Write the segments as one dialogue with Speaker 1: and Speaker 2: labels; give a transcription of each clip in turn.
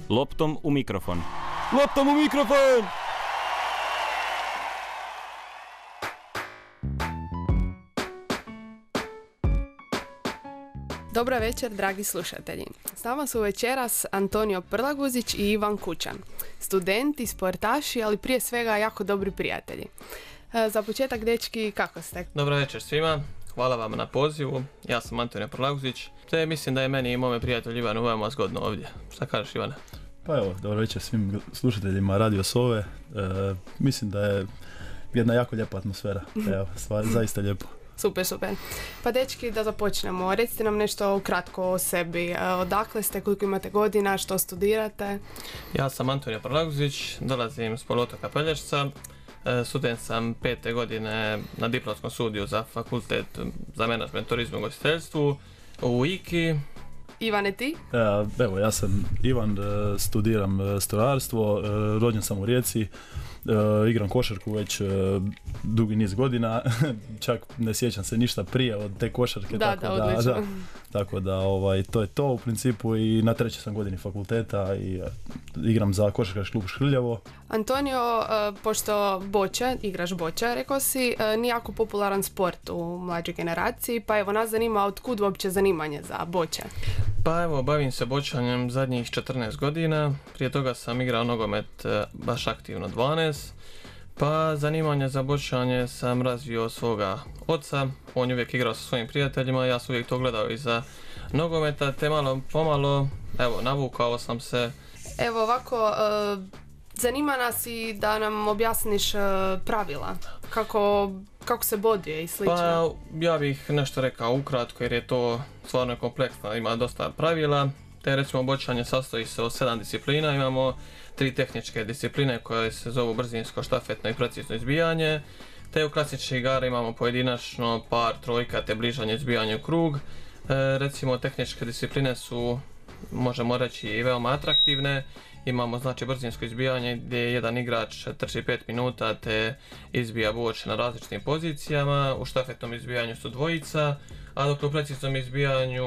Speaker 1: Loptom u mikrofon. Loptom u mikrofon!
Speaker 2: Dobar večer, dragi slušatelji. S nama su večeras Antonio Prlaguzić i Ivan Kučan. Studenti, sportaši, ali prije svega jako dobri prijatelji. Za početak, dečki, kako ste?
Speaker 3: Dobar večer svima. Hvala vam na pozivu. Ja sam Antonio Prlaguzić. Te mislim da je meni i mome prijatelju Ivanu veoma zgodno ovdje. Šta kažeš, Ivane?
Speaker 4: Pa evo, dobar večer svim slušateljima Radio Sove. Mislim da je jedna jako lijepa atmosfera. Evo, zaista lijepo.
Speaker 2: Super. Pa dečki, da započnemo. Recite nam nešto ukratko o sebi. Odakle ste, koliko imate godina, što studirate?
Speaker 3: Ja sam Antonio Prlaguzić, dolazim s poluotoka Pelješca. Student sam 5. godine na diplomskom studiju za fakultet za menadžment, turizmu i ugostiteljstvu u IKI.
Speaker 2: Ivane, ti?
Speaker 4: Evo, ja sam Ivan, studiram strojarstvo, rođen sam u Rijeci. Igram košarku već dugi niz godina, čak ne sjećam se ništa prije od te košarke. Tako da to je to u principu i na 3. sam godini fakulteta i igram za košarkaški klub Škrljevo.
Speaker 2: Antonio, pošto igraš boče, rekao si, nije jako popularan sport u mlađoj generaciji, pa evo nas zanima otkud uopće zanimanje za boče.
Speaker 3: Pa evo, bavim se bočanjem zadnjih 14 godina, prije toga sam igrao nogomet baš aktivno 12, pa zanimanje za bočanje sam razvio od svoga oca, on je uvijek igrao sa svojim prijateljima, ja sam uvijek to gledao iza nogometa, te malo pomalo, evo, navukao sam se.
Speaker 2: Evo ovako, zanima nas i da nam objasniš pravila, kako se boduje i slično.
Speaker 3: Pa ja bih nešto rekao ukratko jer je to stvarno kompleksno, ima dosta pravila. Te recimo bočanje sastoji se od 7 disciplina, imamo 3 tehničke discipline koje se zovu brzinsko, štafetno i precizno izbijanje. Te u klasičnih igara imamo pojedinačno, par, trojka te bližanje izbijanje u krug. Recimo tehničke discipline su, možemo reći, i veoma atraktivne. Imamo znači brzinsko izbijanje gdje jedan igrač trči 5 minuta te izbija boč na različitim pozicijama. U štafetnom izbijanju su dvojica, a dok u preciznom izbijanju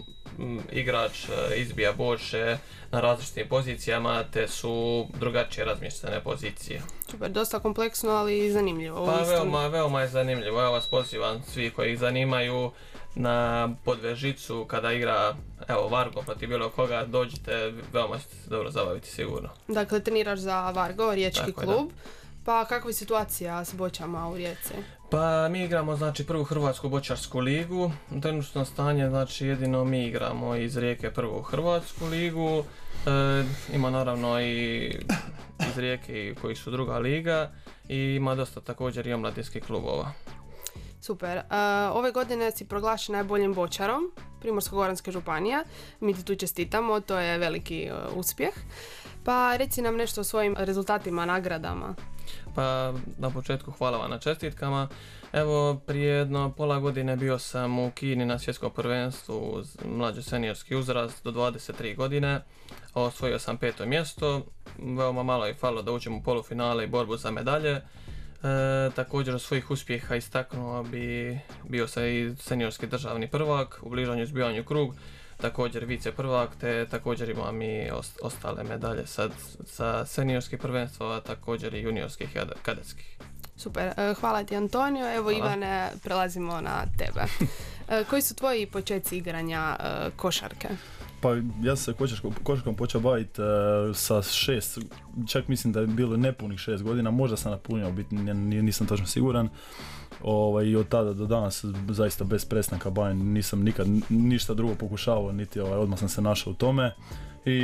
Speaker 3: igrač izbija boče na različitim pozicijama te su drugačije razmještene pozicije.
Speaker 2: Super, dosta kompleksno, ali i zanimljivo.
Speaker 3: Pa veoma je zanimljivo. Ja vas pozivam svi koji ih zanimaju na Podvežicu kada igra Vargo protiv bilo koga, dođite, veoma ćete se dobro zabaviti sigurno. Dakle,
Speaker 2: treniraš za Vargo, riječki klub. Pa kakva je situacija s bočama u Rijeci?
Speaker 3: Pa mi igramo znači prvu hrvatsku bočarsku ligu. Trenutno stanje znači jedino mi igramo iz Rijeke prvu hrvatsku ligu. Ima naravno i iz Rijeke koji su druga liga i ima dosta također i omladinskih klubova.
Speaker 2: Super. Ove godine si proglašen najboljim bočarom Primorsko-goranske županije. Mi ti tu čestitamo, to je veliki uspjeh. Pa reci nam nešto o svojim rezultatima, nagradama.
Speaker 3: Pa na početku hvala vam na čestitkama. Evo, prije jedno pola godine bio sam u Kini na svjetskom prvenstvu mlađi seniorski uzrast do 23 godine. Osvojio sam 5. mjesto. Veoma malo je falilo da uđem u polufinale i borbu za medalje. Također od svojih uspjeha istaknuo bi bio sam i seniorski državni prvak u bližanju izbijanju krug, također vice prvak, te također imam i ostale medalje sa seniorskih prvenstva, a također i juniorskih i kadetskih.
Speaker 2: Super, hvala ti Antonio. Evo hvala. Ivane, prelazimo na tebe. Koji su tvoji počeci igranja košarke?
Speaker 4: Pa ja sam se košarkom počeo baviti sa 6, čak mislim da je bilo nepunih 6 godina, možda sam napunio, nisam točno siguran. I od tada do danas zaista bez prestanka bavim, nisam nikad ništa drugo pokušavao, niti odmah sam se našao u tome. I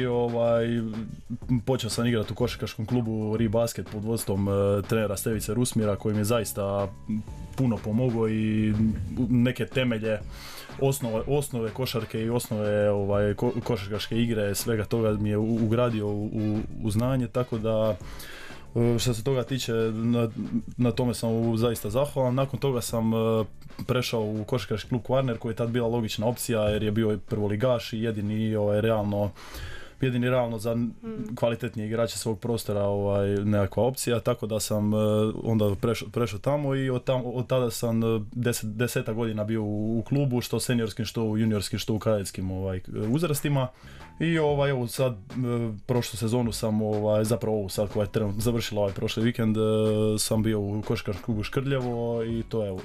Speaker 4: počeo sam igrati u košarkaškom klubu Ribasket pod vodstvom trenera Stevice Rusmira koji mi je zaista puno pomogao i neke temelje, osnove košarke i osnove košarkaške igre, svega toga mi je ugradio u znanje, tako da što se toga tiče, na tome sam zaista zahvalan. Nakon toga sam prešao u košarkaški klub Kvarner koji je tad bila logična opcija jer je bio prvoligaš i jedini realno jedini realno za kvalitetnije igrače svog prostora nekakva opcija, tako da sam onda prešao tamo i od tada sam 10 godina bio u klubu, što seniorskim, što u juniorskim, što u kadetskim uzrastima. I evo sad, prošlu sezonu sam, zapravo ovu sad koja je završila prošli vikend, sam bio u košarkaškom klubu Škrljevo i to je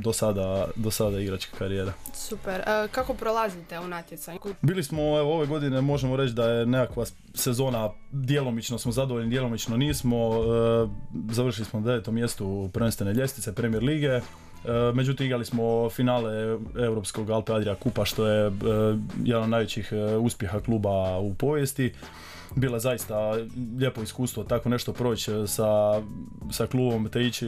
Speaker 4: do sada igračka karijera.
Speaker 2: Super. Kako prolazite u natjecanju?
Speaker 4: Bili smo ove godine, možemo reći da je nekakva sezona, djelomično smo zadovoljni, djelomično nismo. Završili smo na 9. mjestu prvenstvene ljestvice Premier lige. Međutim, igrali smo finale Europskog Alpe Adria Kupa, što je jedan od najvećih uspjeha kluba u povijesti. Bilo je zaista lijepo iskustvo tako nešto proći sa klubom, te ići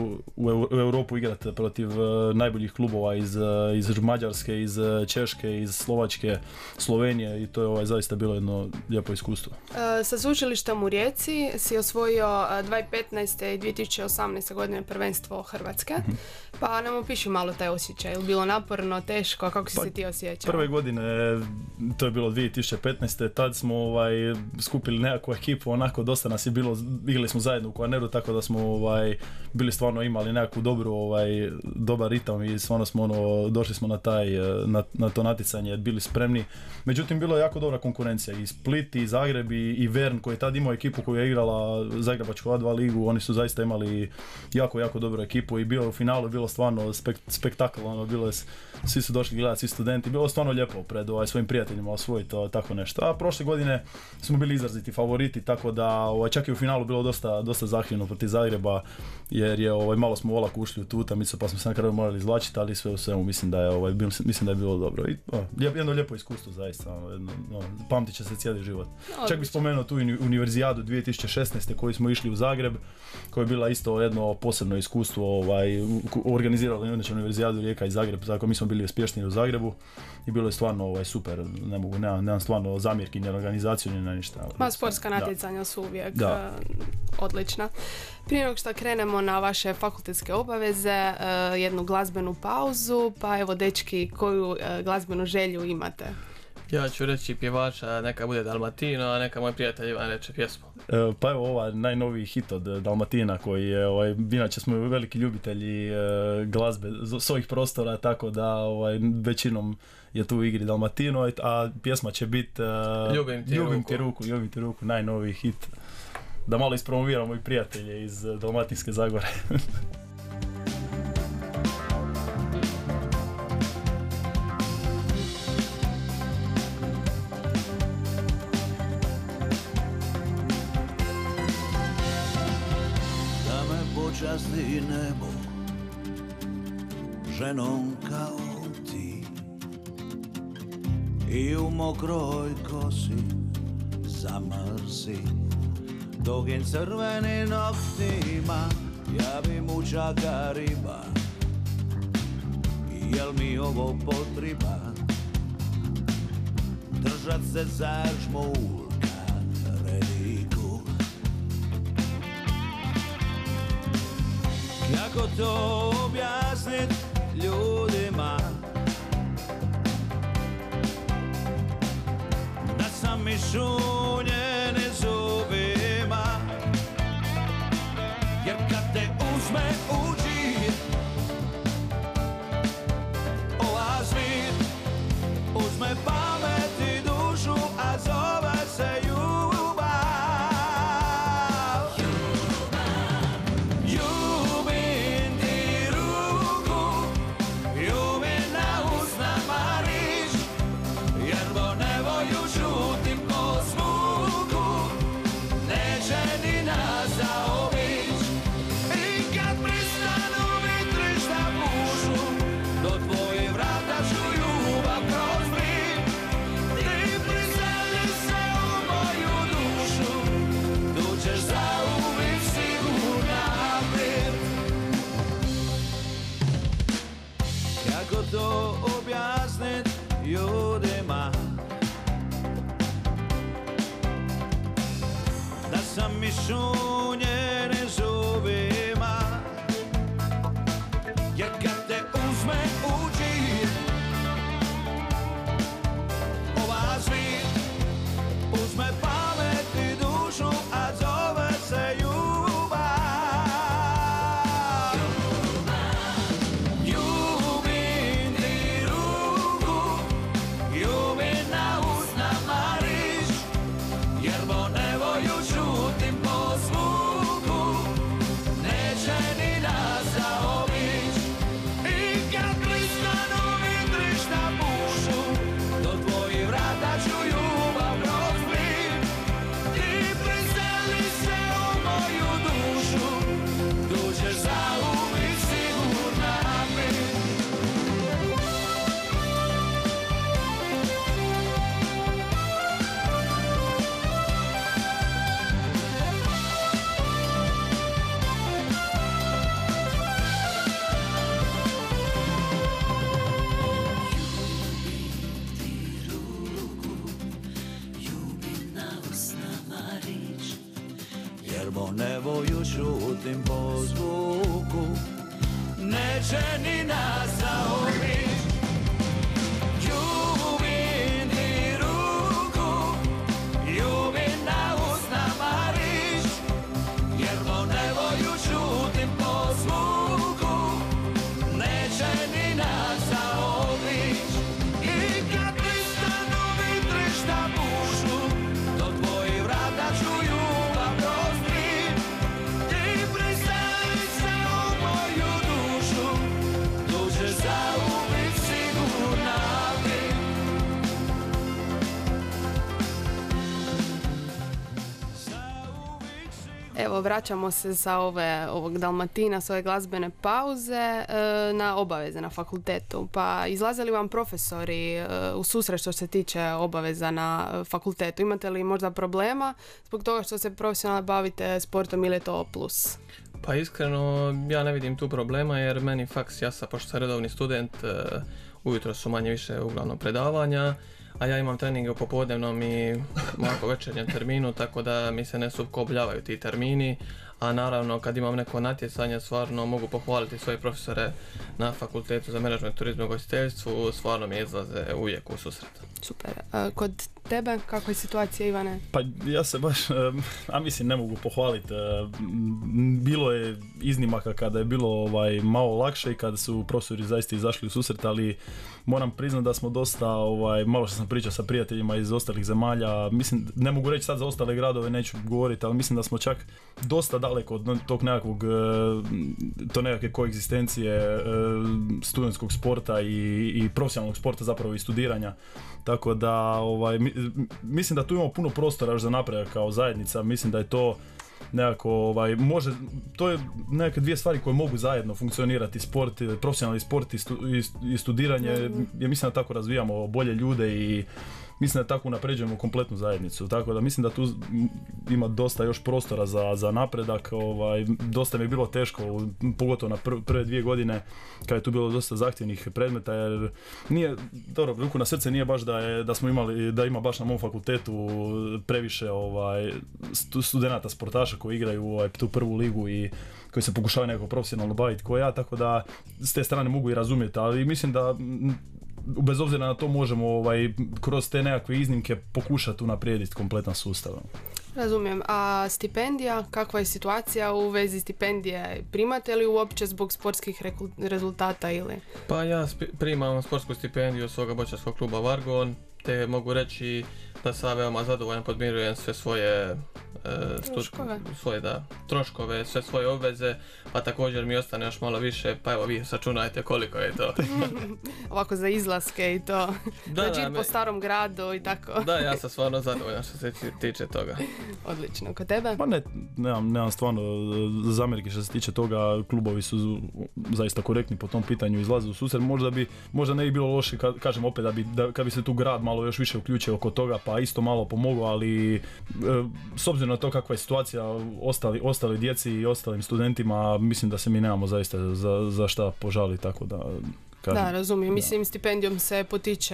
Speaker 4: u Europu igrati protiv najboljih klubova iz Mađarske, iz Češke, iz Slovačke, Slovenije i to je zaista bilo jedno lijepo iskustvo.
Speaker 2: Sa sveučilištem u Rijeci si osvojio 2015. i 2018. godine prvenstvo Hrvatske, pa nam opiši malo taj osjećaj. Je li bilo naporno, teško, kako si se ti osjećao?
Speaker 4: Prve godine, to je bilo 2015. Tad smo skupili nekakvu ekipu, onako dosta nas je bilo, igrali smo zajedno u Kvarneru, tako da smo bili stvarno imali nekakvu dobar ritam i stvarno smo došli smo na to natjecanje, bili spremni. Međutim, bilo je jako dobra konkurencija i Split, i Zagreb, i Vern koji je tad imao ekipu koja je igrala Zagrebačku A2 ligu, oni su zaista imali jako dobru ekipu i bio u finalu, bilo stvarno spektakularno, svi su došli gledati, svi studenti, bilo stvarno lijepo pred svojim prijateljima osvojiti tako nešto. A prošle godine smo bili izraziti favoriti, tako da čak i u finalu bilo dosta zahtjevno protiv Zagreba, jer je malo smo olako ušli u tu utakmicu, pa smo se na kraju morali izvlačiti, ali sve u svemu mislim da je bilo dobro. I, jedno lijepo iskustvo zaista, pamtit će se cijeli život. Čak bih spomenuo tu univerzijadu 2016. koju smo išli u Zagreb, koja je bila isto jedno posebno iskustvo, organizirali inače univerzijadu Rijeka i Zagreb, tako mi smo bili uspješni u Zagrebu i bilo je stvarno super, nemam stvarno zamjerki ni na organizaciju ni na ništa.
Speaker 2: Sportska natjecanja su uvijek odlična. Prije nego što krenemo na vaše fakultetske obaveze, jednu glazbenu pauzu, pa evo dečki, koju glazbenu želju imate?
Speaker 3: Ja ću reći pjevača, neka bude Dalmatino, a neka moj prijatelj Ivan reče pjesmu.
Speaker 4: Pa evo ova najnoviji hit od Dalmatina koji je, inače smo veliki ljubitelji glazbe s ovih prostora, tako da većinom je tu u igri Dalmatino, a pjesma će biti Ljubim ti ruku, najnoviji hit. Da malo ispromoviramo i prijatelje iz Dalmatinske Zagore.
Speaker 5: Počasti nebo ženom kao ti i u mokroj kosi zamrsi dugim crvenim noktima, ja bi mučaka riba, jel mi ovo potriba držat se za žmurka rediku. Kako to objasnit ljudima, da sam išunjeni zubima, jer kad te uzme u džir ova svijet, uzme pamet i dušu, a zove se to objasnit ljudima, da sam išunjeni zubima, jer kad te uzme u džir ova svijet, uzme nevolju čutim po zvuku, neće ni nas zaobić. I kad pristanu vitrišta pušu, do tvojih vrata ću ljubav rozbit. Ti priseli se u moju dušu, tu ćeš zauvijek sigurna bit. Jerbo nevolju čutim po zvuku, neće ni nas zaobić. Ljubim ti ruku, ljubim na usnama rič, jerbo nevolju čutim po zvuku, neće ni nas zaobić. I kad pristanu vitrišta pušu, do tvojih vrata ću ljubav rozbit. Ti priseli se u moju dušu, tu ćeš zauvijek sigurna bit.
Speaker 2: Evo, vraćamo se sa ovog Dalmatina, s ove glazbene pauze na obaveze na fakultetu. Pa izlaze li vam profesori u susret što se tiče obaveza na fakultetu? Imate li možda problema zbog toga što se profesionalno bavite sportom ili je to plus?
Speaker 3: Pa iskreno, ja ne vidim tu problema jer meni faks, pošto sam redovni student, ujutro su manje više uglavnom predavanja, a ja imam treninge u popodnevnom i malo večernjem terminu, tako da mi se ne sukobljavaju ti termini, a naravno kad imam neko natjecanje stvarno mogu pohvaliti svoje profesore na Fakultetu za menadžment, turizmu i ugostiteljstvu, stvarno mi izlaze uvijek u susret.
Speaker 2: Super. Kod tebe, kakva je situacija, Ivane?
Speaker 4: Pa ja se baš, mislim ne mogu pohvaliti, bilo je iznimaka kada je bilo malo lakše i kada su profesori zaista izašli u susret, ali moram priznati da smo dosta, malo što sam pričao sa prijateljima iz ostalih zemalja, mislim, ne mogu reći sad za ostale gradove, neću govoriti, ali mislim da smo čak dosta daleko od tog nekakvog, to nekakve koegzistencije studentskog sporta i profesionalnog sporta, zapravo i studiranja. Tako da mislim da tu imamo puno prostora još za napredak kao zajednica, mislim da je to nekako, to je nekakve dvije stvari koje mogu zajedno funkcionirati, sport, profesionalni sport i studiranje, ja mislim da tako razvijamo bolje ljude i mislim da tako unapređujemo kompletnu zajednicu, tako da mislim da tu ima dosta još prostora za napredak, dosta mi je bilo teško, pogotovo na prve 2 godine kad je tu bilo dosta zahtjevnih predmeta, jer nije, dobro, ruku na srce nije baš da smo imali, da ima baš na mom fakultetu previše studenata sportaša koji igraju tu prvu ligu i koji se pokušavaju nekako profesionalno baviti ko ja, tako da s te strane mogu i razumjeti, ali mislim da bez obzira na to možemo kroz te nekakve iznimke pokušati unaprijediti kompletan sustav.
Speaker 2: Razumijem. A stipendija, kakva je situacija u vezi stipendije? Primate li uopće zbog sportskih rezultata ili?
Speaker 3: Pa ja primam sportsku stipendiju od svoga boćarskog kluba Vargon, te mogu reći da sam veoma zadovoljan, podmirujem sve svoje troškove, sve svoje obveze, pa također mi ostane još malo više, pa evo vi sačunajte koliko je to.
Speaker 2: Ovako za izlaske i to, džir po starom gradu i tako.
Speaker 3: Da, ja sam stvarno zadovoljan što se tiče toga.
Speaker 2: Odlično, kod tebe?
Speaker 4: Pa nemam stvarno zamjerke što se tiče toga, klubovi su zaista korektni po tom pitanju, izlaze u susret, možda ne bi bilo loše, kažem opet, kad bi se tu grad malo još više uključio oko toga, pa isto malo pomogao, ali s obzirom na to kakva je situacija ostali djeci i ostalim studentima, mislim da se mi nemamo zaista za šta požaliti, tako da...
Speaker 2: Da, razumijem. Mislim, stipendijom se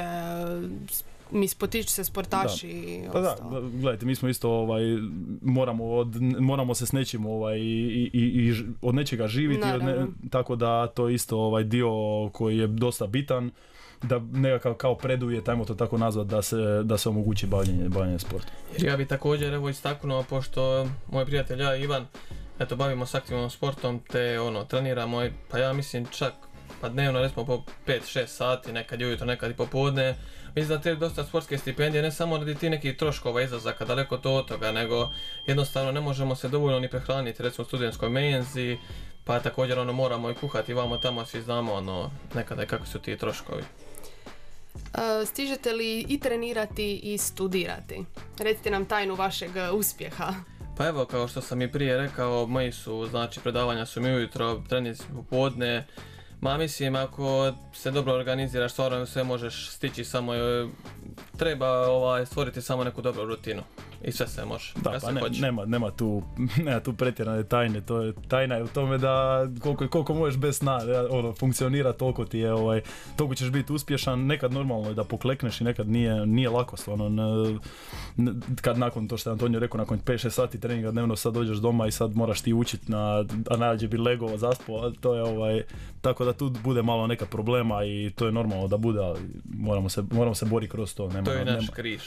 Speaker 2: potiču se sportaši i ostalo.
Speaker 4: Pa da, gledajte, mi smo isto, moramo se s nečim i od nečega živjeti, tako da to je isto dio koji je dosta bitan, da nekakav kao preduvjet, ajmo to tako nazvati, da se omogući bavljenje sportom.
Speaker 3: Jer ja bi također istaknuo, pošto moj prijatelj ja i Ivan, bavimo s aktivnom sportom, te treniramo, pa ja mislim čak pa dnevno recimo po 5-6 sati, nekad ujutro, nekad i popodne. Mislim da te dosta sportske stipendije, ne samo radi ti nekih troškova izlazaka, daleko to od toga, nego jednostavno ne možemo se dovoljno ni prehraniti, recimo u studentskoj menzi, pa također moramo i kuhati vamo tamo, svi znamo nekada kakvi su ti troškovi.
Speaker 2: Stižete li i trenirati i studirati? Recite nam tajnu vašeg uspjeha.
Speaker 3: Pa evo, kao što sam i prije rekao, moji su, znači, predavanja su mi ujutro, treninzi popodne. Mislim, ako se dobro organiziraš, stvarno sve možeš stići, samo treba stvoriti samo neku dobru rutinu. I sve se može.
Speaker 4: Da, pa nema tu pretjerane tajne, tajna je u tome da koliko možeš bez sna funkcionira, toliko ti je, toliko ćeš biti uspješan. Nekad normalno je da poklekneš i nekad nije lako, stvarno, kad nakon to što je Antonio rekao, nakon 5-6 sati treninga dnevno sad dođeš doma i sad moraš ti učiti a najđe bi legovo, zaspo, to je tako da tu bude malo neka problema i to je normalno da bude, ali moramo se boriti kroz to.
Speaker 3: To je naš križ.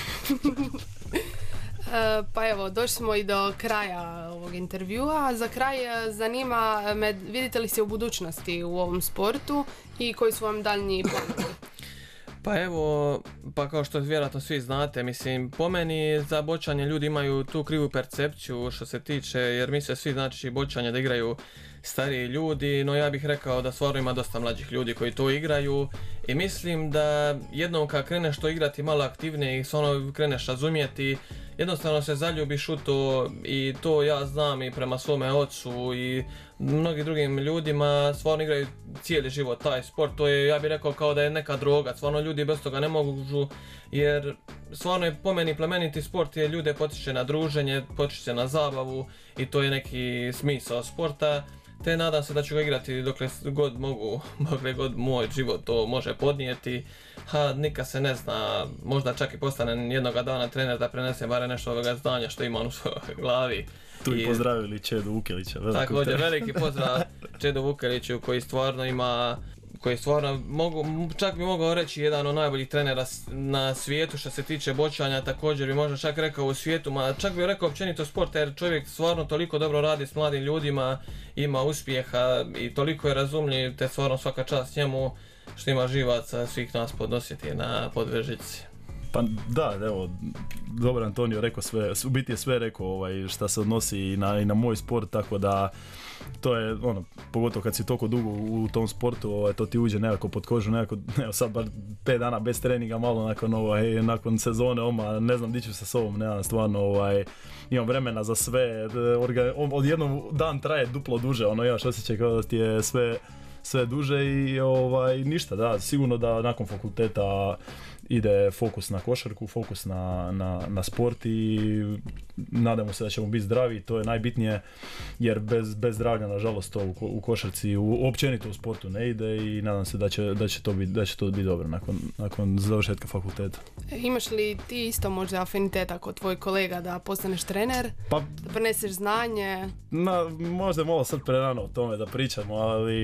Speaker 2: Pa evo, došli smo i do kraja ovog intervjua. Za kraj zanima me, vidite li se u budućnosti u ovom sportu i koji su vam daljnji planovi?
Speaker 3: Pa evo, pa kao što vjerojatno svi znate, mislim, po meni za bočanje ljudi imaju tu krivu percepciju što se tiče, jer misle svi, znači, bočanje da igraju stariji ljudi, no ja bih rekao da stvarno ima dosta mlađih ljudi koji to igraju i mislim da jednom kad kreneš to igrati malo aktivnije i stvarno kreneš razumjeti, jednostavno se zaljubiš u to i to ja znam i prema svome ocu i mnogim drugim ljudima, stvarno igraju cijeli život taj sport, to je, ja bih rekao, kao da je neka droga, stvarno ljudi bez toga ne mogu, jer stvarno je po meni plemeniti sport je ljude potiče na druženje, potiče na zabavu i to je neki smisao sporta. Te nadam se da ću ga igrati dokle god mogu, dokle god moj život to može podnijeti. Nikad se ne zna, možda čak i postanem jednoga dana trener da prenesem bare nešto ovoga znanja što imam u svojoj glavi.
Speaker 4: Tu i pozdravili Čedu Vukelića.
Speaker 3: Također, veliki pozdrav Čedu Vukeliću koji stvarno ima, čak bi mogao reći jedan od najboljih trenera na svijetu što se tiče bočanja, također bi možda čak rekao u svijetu, čak bi rekao općenito sporta, jer čovjek stvarno toliko dobro radi s mladim ljudima, ima uspjeha i toliko je razumljiv, te stvarno svaka čast njemu što ima živaca svih nas podnositi na podvežici.
Speaker 4: Pa da, evo, dobro Antonio rekao sve, u biti je sve rekao šta se odnosi i na moj sport, tako da to je pogotovo kad si toliko dugo u tom sportu, to ti uđe nekako pod kožu, evo sad bar 5 dana bez treninga, malo nakon sezone, ne znam di ću se s ovom, nemam stvarno, imam vremena za sve, odjednom dan traje duplo duže, imaš osjećaj kao da ti je sve duže i ništa, da, sigurno da nakon fakulteta ide fokus na košarku, fokus na sport i nadamo se da ćemo biti zdravi, to je najbitnije, jer bez zdravlja nažalost to u košarci, općenito u sportu ne ide i nadam se da će to biti dobro nakon završetka fakulteta.
Speaker 2: Imaš li ti isto možda afiniteta kod tvojih kolega da postaneš trener, da preneseš znanje?
Speaker 4: Možda je malo sad prerano o tome da pričamo, ali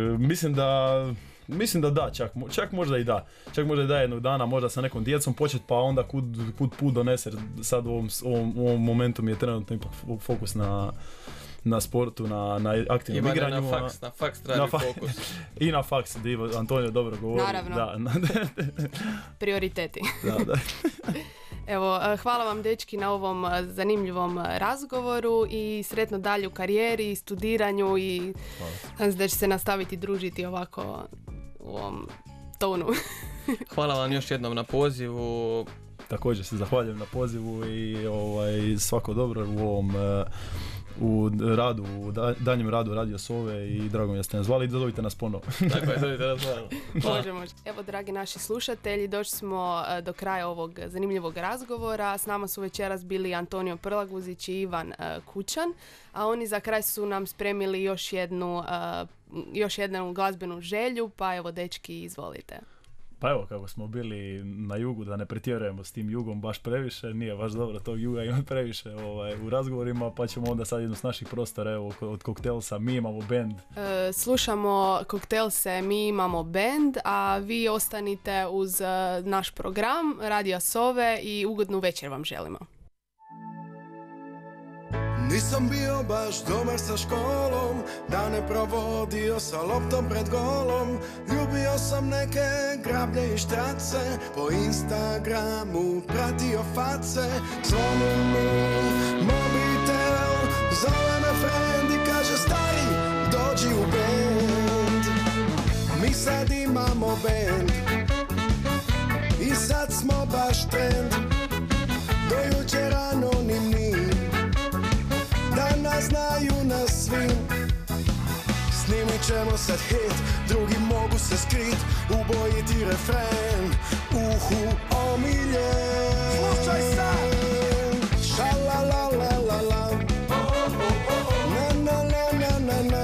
Speaker 4: mislim da čak možda i da. Čak možda i da jednog dana, možda sa nekom djecom početi, pa onda kud put donese. Sad u ovom momentu mi je trenutno ipak fokus na sportu, na aktivnom igranju.
Speaker 3: Ima na faks traži fokus.
Speaker 4: I na faks, Antonio dobro govori.
Speaker 2: Naravno.
Speaker 4: Da.
Speaker 2: Prioriteti.
Speaker 4: Da.
Speaker 2: Evo, hvala vam dečki na ovom zanimljivom razgovoru i sretno dalje u karijeri, studiranju i nadam se da će se nastaviti družiti ovako u ovom tonu.
Speaker 3: Hvala vam još jednom na pozivu.
Speaker 4: Također se zahvaljujem na pozivu i svako dobro u ovom u danjem radu Radio Sove i drago mi da ste nas zvali i dozovite nas ponovo.
Speaker 3: Tako je, dozovite nas ponovo.
Speaker 2: Može. Evo, dragi naši slušatelji, došli smo do kraja ovog zanimljivog razgovora. S nama su večeras bili Antonio Prlaguzić i Ivan Kućan, a oni za kraj su nam spremili još jednu glazbenu želju, pa evo, dečki, izvolite.
Speaker 4: Pa evo, kako smo bili na jugu, da ne pretjerujemo s tim jugom baš previše, nije baš dobro tog juga imati previše u razgovorima, pa ćemo onda sad jednu s naših prostora, evo, od Koktelsa, mi imamo band.
Speaker 2: Slušamo Koktelse, mi imamo band, a vi ostanite uz naš program Radija Sove i ugodnu večer vam želimo.
Speaker 6: Nisam bio baš dobar sa školom, dane provodio sa loptom pred golom. Ljubio sam neke grablje i štrace, po Instagramu pratio face. Zvoni mi mobitel, zove me friend i kaže stari, dođi u band. Mi sad imamo band i sad smo baš trend. Do jučer anonimni, danas znaju nas svi. Snimit ćemo sad hit, drugi mogu se skrit. Ubojiti refren, omiljen. Slušaj sad! Šalalalala, na na na na na na.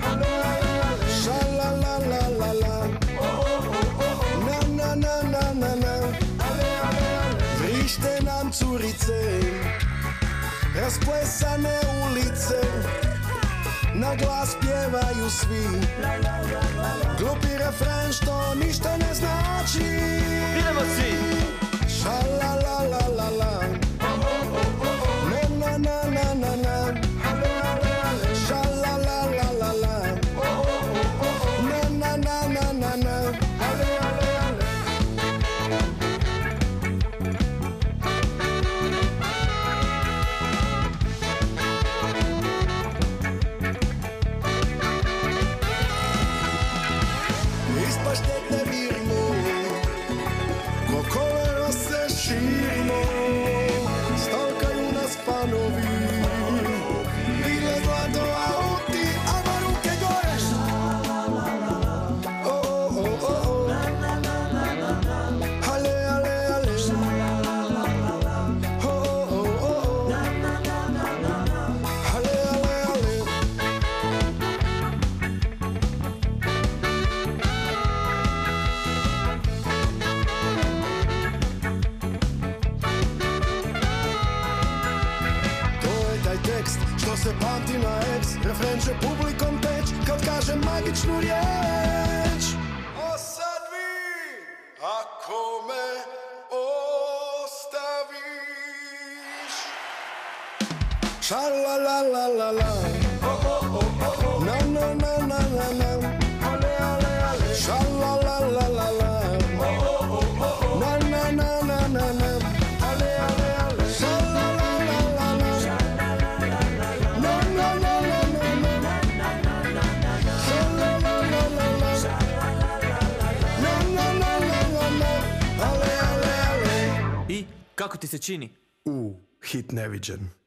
Speaker 6: Šalalalala, na na na na na na. Vrište nam curice, rasplesane ulice, na glas pjevaju svi. Glupi refren što ništa ne znači.
Speaker 5: Idemo svi!
Speaker 6: Šalalalala, na na na na na na. Šalalalala, na na na na na na. Ispaštete virimo, ko kolero se širimo. Stalkaju nas fanovi, bile glado auti, ama ruke gore. Oh, oh, oh, oh. Ale, ale, ale. Oh, oh, oh, oh. Ale, ale, ale. Tekst što se pamti na ex, refren će publikom teć kad kaže magičnu riječ. A sad vi, ako me ostaviš. Šalalalala, na na na na na na. Šalalalala, na na na na na na.
Speaker 5: I kako ti se čini?
Speaker 6: Hit neviđen.